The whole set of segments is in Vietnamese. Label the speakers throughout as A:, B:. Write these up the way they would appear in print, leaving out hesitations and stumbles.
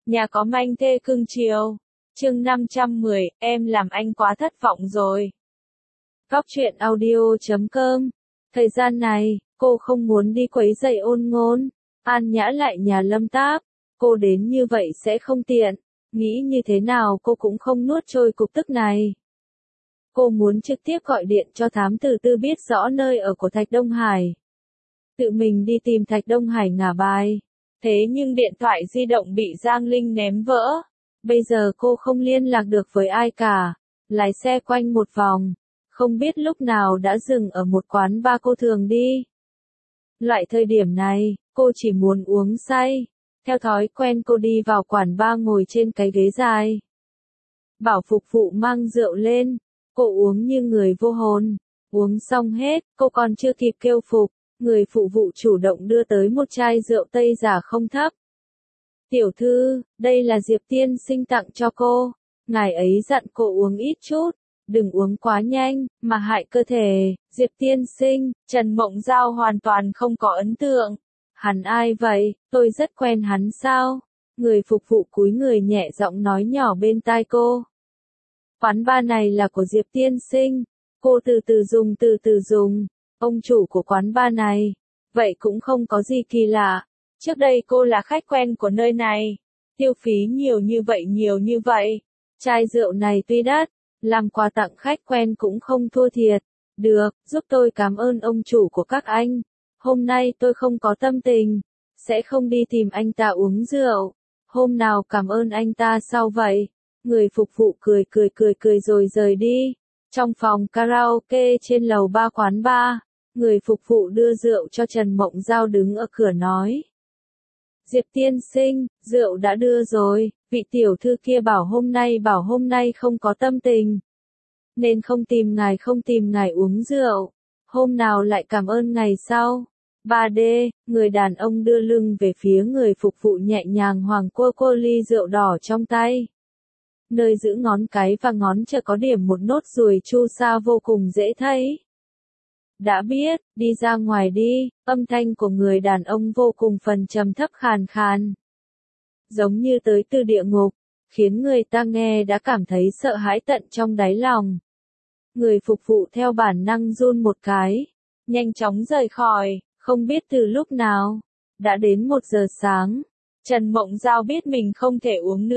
A: Nhà có manh thê cưng chiều. Chương 510, em làm anh quá thất vọng rồi. Góc truyện audio.com. Thời gian này, cô không muốn đi quấy rầy Ôn Ngôn. An Nhã lại nhà Lâm Táp. Cô đến như vậy sẽ không tiện. Nghĩ như thế nào cô cũng không nuốt trôi cục tức này. Cô muốn trực tiếp gọi điện cho thám tử Tư biết rõ nơi ở của Thạch Đông Hải. Tự mình đi tìm Thạch Đông Hải ngả bài. Thế nhưng điện thoại di động bị Giang Linh ném vỡ. Bây giờ cô không liên lạc được với ai cả. Lái xe quanh một vòng. Không biết lúc nào đã dừng ở một quán bar cô thường đi. Loại thời điểm này, cô chỉ muốn uống say. Theo thói quen cô đi vào quán bar ngồi trên cái ghế dài. Bảo phục vụ mang rượu lên. Cô uống như người vô hồn. Uống xong hết, cô còn chưa kịp kêu phục. Người phụ vụ chủ động đưa tới một chai rượu Tây giả không thấp. Tiểu thư, đây là Diệp tiên sinh tặng cho cô. Ngài ấy dặn cô uống ít chút. Đừng uống quá nhanh, mà hại cơ thể. Diệp tiên sinh, Trần Mộng Giao hoàn toàn không có ấn tượng. Hắn ai vậy, tôi rất quen hắn sao? Người phục vụ cúi người nhẹ giọng nói nhỏ bên tai cô. Quán bar này là của Diệp tiên sinh. Cô từ từ dùng. Ông chủ của quán bar này. Vậy cũng không có gì kỳ lạ. Trước đây cô là khách quen của nơi này. Tiêu phí nhiều như vậy. Chai rượu này tuy đắt, làm quà tặng khách quen cũng không thua thiệt. Được, giúp tôi cảm ơn ông chủ của các anh. Hôm nay tôi không có tâm tình. Sẽ không đi tìm anh ta uống rượu. Hôm nào cảm ơn anh ta sau vậy. Người phục vụ cười rồi rời đi. Trong phòng karaoke trên lầu 3 quán bar. Người phục vụ đưa rượu cho Trần Mộng Giao đứng ở cửa nói. Diệp tiên sinh, rượu đã đưa rồi, vị tiểu thư kia bảo hôm nay không có tâm tình. Nên không tìm ngài uống rượu. Hôm nào lại cảm ơn ngày sau. 3D, người đàn ông đưa lưng về phía người phục vụ nhẹ nhàng hoàng cô ly rượu đỏ trong tay. Nơi giữ ngón cái và ngón trỏ có điểm một nốt ruồi chu sa vô cùng dễ thấy. Đã biết, đi ra ngoài đi, âm thanh của người đàn ông vô cùng phần trầm thấp khàn khàn. Giống như tới từ địa ngục, khiến người ta nghe đã cảm thấy sợ hãi tận trong đáy lòng. Người phục vụ theo bản năng run một cái, nhanh chóng rời khỏi, không biết từ lúc nào. Đã đến 1 giờ sáng, Trần Mộng Giao biết mình không thể uống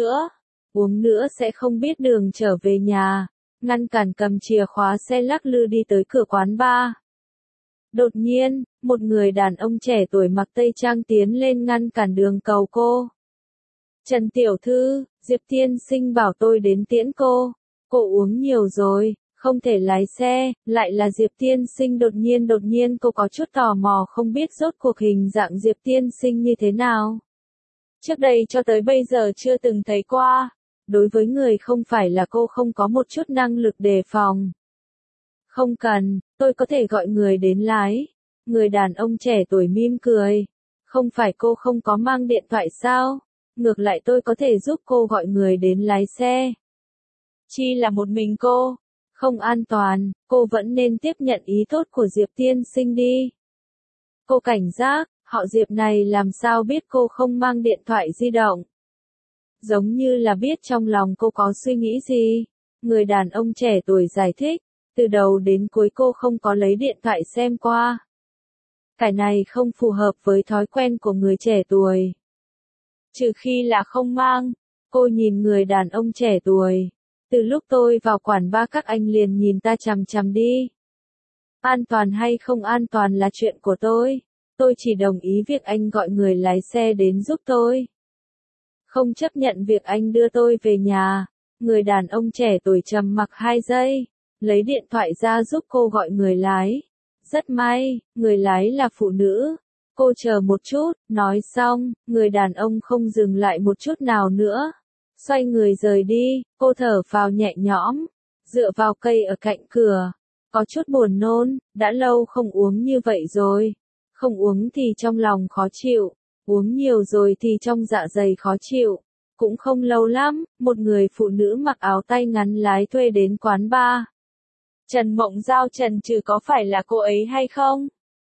A: nữa sẽ không biết đường trở về nhà, ngăn cản cầm chìa khóa xe lắc lư đi tới cửa quán bar. Đột nhiên, một người đàn ông trẻ tuổi mặc tây trang tiến lên ngăn cản đường cầu cô. Trần tiểu thư, Diệp tiên sinh bảo tôi đến tiễn cô. Cô uống nhiều rồi, không thể lái xe, lại là Diệp tiên sinh. Đột nhiên cô có chút tò mò không biết rốt cuộc hình dạng Diệp tiên sinh như thế nào. Trước đây cho tới bây giờ chưa từng thấy qua. Đối với người không phải là cô không có một chút năng lực đề phòng. Không cần, tôi có thể gọi người đến lái. Người đàn ông trẻ tuổi mỉm cười. Không phải cô không có mang điện thoại sao? Ngược lại tôi có thể giúp cô gọi người đến lái xe. Chi là một mình cô? Không an toàn, cô vẫn nên tiếp nhận ý tốt của Diệp tiên sinh đi. Cô cảnh giác, họ Diệp này làm sao biết cô không mang điện thoại di động? Giống như là biết trong lòng cô có suy nghĩ gì. Người đàn ông trẻ tuổi giải thích. Từ đầu đến cuối cô không có lấy điện thoại xem qua. Cái này không phù hợp với thói quen của người trẻ tuổi. Trừ khi là không mang. Cô nhìn người đàn ông trẻ tuổi. Từ lúc tôi vào quán bar các anh liền nhìn ta chằm chằm đi. An toàn hay không an toàn là chuyện của tôi. Tôi chỉ đồng ý việc anh gọi người lái xe đến giúp tôi. Không chấp nhận việc anh đưa tôi về nhà. Người đàn ông trẻ tuổi trầm mặc 2 giây. Lấy điện thoại ra giúp cô gọi người lái. Rất may, người lái là phụ nữ. Cô chờ một chút, nói xong, người đàn ông không dừng lại một chút nào nữa. Xoay người rời đi, cô thở phào nhẹ nhõm, dựa vào cây ở cạnh cửa. Có chút buồn nôn, đã lâu không uống như vậy rồi. Không uống thì trong lòng khó chịu, uống nhiều rồi thì trong dạ dày khó chịu. Cũng không lâu lắm, một người phụ nữ mặc áo tay ngắn lái thuê đến quán bar. Trần Mộng Giao trần trừ có phải là cô ấy hay không?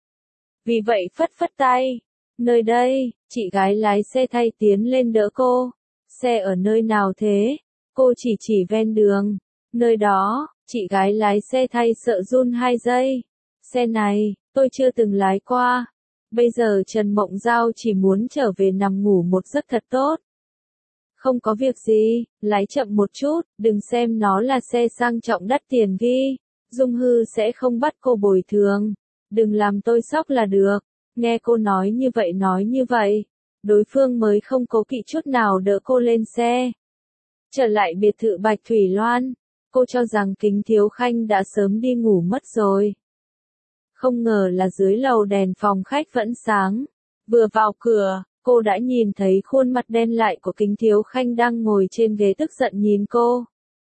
A: Vì vậy phất tay. Nơi đây, chị gái lái xe thay tiến lên đỡ cô. Xe ở nơi nào thế? Cô chỉ ven đường. Nơi đó, chị gái lái xe thay sợ run 2 giây. Xe này, tôi chưa từng lái qua. Bây giờ Trần Mộng Giao chỉ muốn trở về nằm ngủ một giấc thật tốt. Không có việc gì, lái chậm một chút, đừng xem nó là xe sang trọng đắt tiền ghi. Dung Hư sẽ không bắt cô bồi thường. Đừng làm tôi sốc là được. Nghe cô nói như vậy. Đối phương mới không cố kỵ chút nào đỡ cô lên xe. Trở lại biệt thự Bạch Thủy Loan. Cô cho rằng Kính Thiếu Khanh đã sớm đi ngủ mất rồi. Không ngờ là dưới lầu đèn phòng khách vẫn sáng. Vừa vào cửa, cô đã nhìn thấy khuôn mặt đen lại của Kính Thiếu Khanh đang ngồi trên ghế tức giận nhìn cô.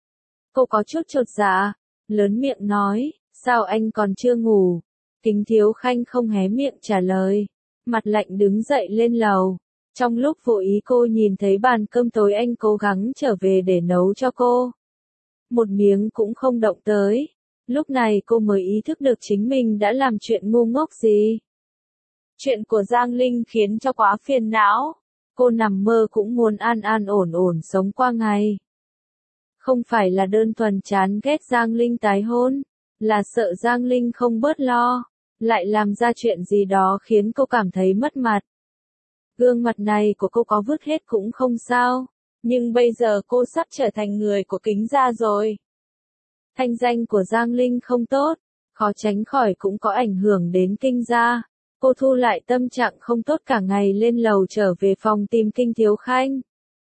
A: Cô có chút chột dạ, lớn miệng nói, sao anh còn chưa ngủ? Kính Thiếu Khanh không hé miệng trả lời, mặt lạnh đứng dậy lên lầu. Trong lúc vô ý cô nhìn thấy bàn cơm tối anh cố gắng trở về để nấu cho cô. Một miếng cũng không động tới. Lúc này cô mới ý thức được chính mình đã làm chuyện ngu ngốc gì. Chuyện của Giang Linh khiến cho quá phiền não. Cô nằm mơ cũng muốn an ổn sống qua ngày. Không phải là đơn thuần chán ghét Giang Linh tái hôn, là sợ Giang Linh không bớt lo, lại làm ra chuyện gì đó khiến cô cảm thấy mất mặt. Gương mặt này của cô có vứt hết cũng không sao, nhưng bây giờ cô sắp trở thành người của Kính gia rồi. Thanh danh của Giang Linh không tốt, khó tránh khỏi cũng có ảnh hưởng đến Kinh gia. Cô thu lại tâm trạng không tốt cả ngày lên lầu trở về phòng tìm Kinh Thiếu Khanh.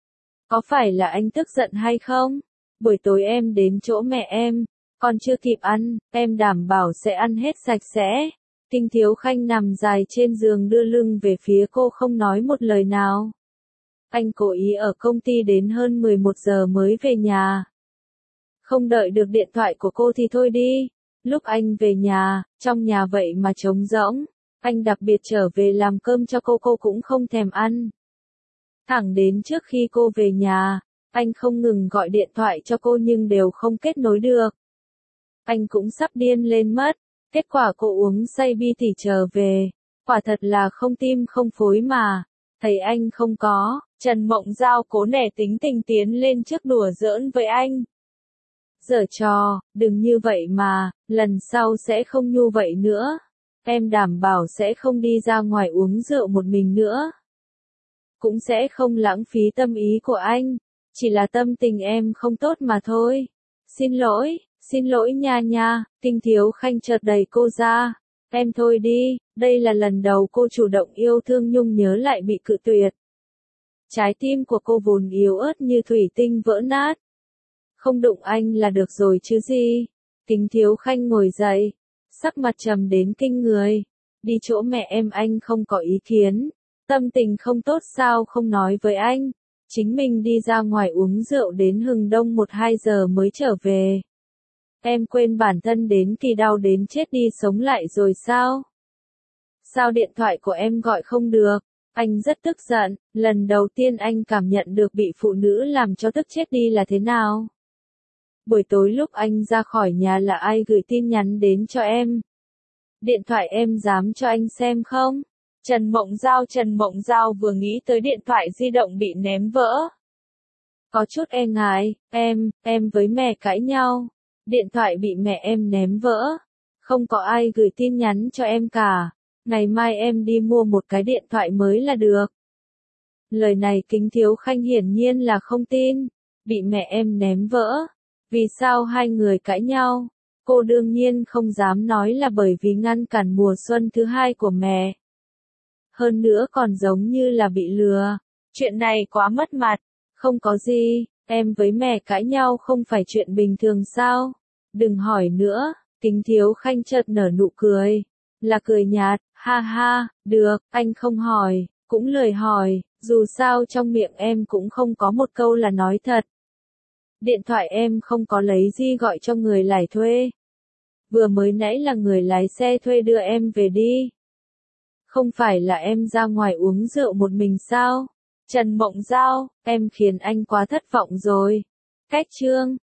A: Có phải là anh tức giận hay không? Buổi tối em đến chỗ mẹ em, còn chưa kịp ăn, em đảm bảo sẽ ăn hết sạch sẽ. Kinh Thiếu Khanh nằm dài trên giường đưa lưng về phía cô không nói một lời nào. Anh cố ý ở công ty đến hơn 11 giờ mới về nhà. Không đợi được điện thoại của cô thì thôi đi. Lúc anh về nhà, trong nhà vậy mà trống rỗng. Anh đặc biệt trở về làm cơm cho cô cũng không thèm ăn. Thẳng đến trước khi cô về nhà, anh không ngừng gọi điện thoại cho cô nhưng đều không kết nối được. Anh cũng sắp điên lên mất. Kết quả cô uống say bi thì trở về. Quả thật là không tim không phối mà. Thấy anh không có, Trần Mộng Giao cố nể tính tình tiến lên trước đùa giỡn với anh. Giở trò, đừng như vậy mà, lần sau sẽ không như vậy nữa. Em đảm bảo sẽ không đi ra ngoài uống rượu một mình nữa. Cũng sẽ không lãng phí tâm ý của anh. Chỉ là tâm tình em không tốt mà thôi. Xin lỗi nha. Kinh Thiếu Khanh chợt đẩy cô ra. Em thôi đi, đây là lần đầu cô chủ động yêu thương Nhung Nhớ lại bị cự tuyệt. Trái tim của cô vốn yếu ớt như thủy tinh vỡ nát. Không đụng anh là được rồi chứ gì. Kính Thiếu Khanh ngồi dậy, sắc mặt trầm đến kinh người. Đi chỗ mẹ em anh không có ý kiến. Tâm tình không tốt sao không nói với anh. Chính mình đi ra ngoài uống rượu đến hừng đông 1-2 giờ mới trở về. Em quên bản thân đến kỳ đau đến chết đi sống lại rồi sao? Sao điện thoại của em gọi không được? Anh rất tức giận, lần đầu tiên anh cảm nhận được bị phụ nữ làm cho tức chết đi là thế nào. Buổi tối lúc anh ra khỏi nhà là ai gửi tin nhắn đến cho em? Điện thoại em dám cho anh xem không? Trần Mộng Giao vừa nghĩ tới điện thoại di động bị ném vỡ. Có chút e ngại, em với mẹ cãi nhau. Điện thoại bị mẹ em ném vỡ. Không có ai gửi tin nhắn cho em cả. Ngày mai em đi mua một cái điện thoại mới là được. Lời này Kính Thiếu Khanh hiển nhiên là không tin. Bị mẹ em ném vỡ. Vì sao hai người cãi nhau? Cô đương nhiên không dám nói là bởi vì ngăn cản mùa xuân thứ hai của mẹ. Hơn nữa còn giống như là bị lừa. Chuyện này quá mất mặt. Không có gì, em với mẹ cãi nhau không phải chuyện bình thường sao? Đừng hỏi nữa. Kính Thiếu Khanh chợt nở nụ cười. Là cười nhạt, ha, được, anh không hỏi, cũng lười hỏi, dù sao trong miệng em cũng không có một câu là nói thật. Điện thoại em không có lấy gì gọi cho người lái thuê. Vừa mới nãy là người lái xe thuê đưa em về đi. Không phải là em ra ngoài uống rượu một mình sao? Trần Mộng Giao, em khiến anh quá thất vọng rồi. Cách chương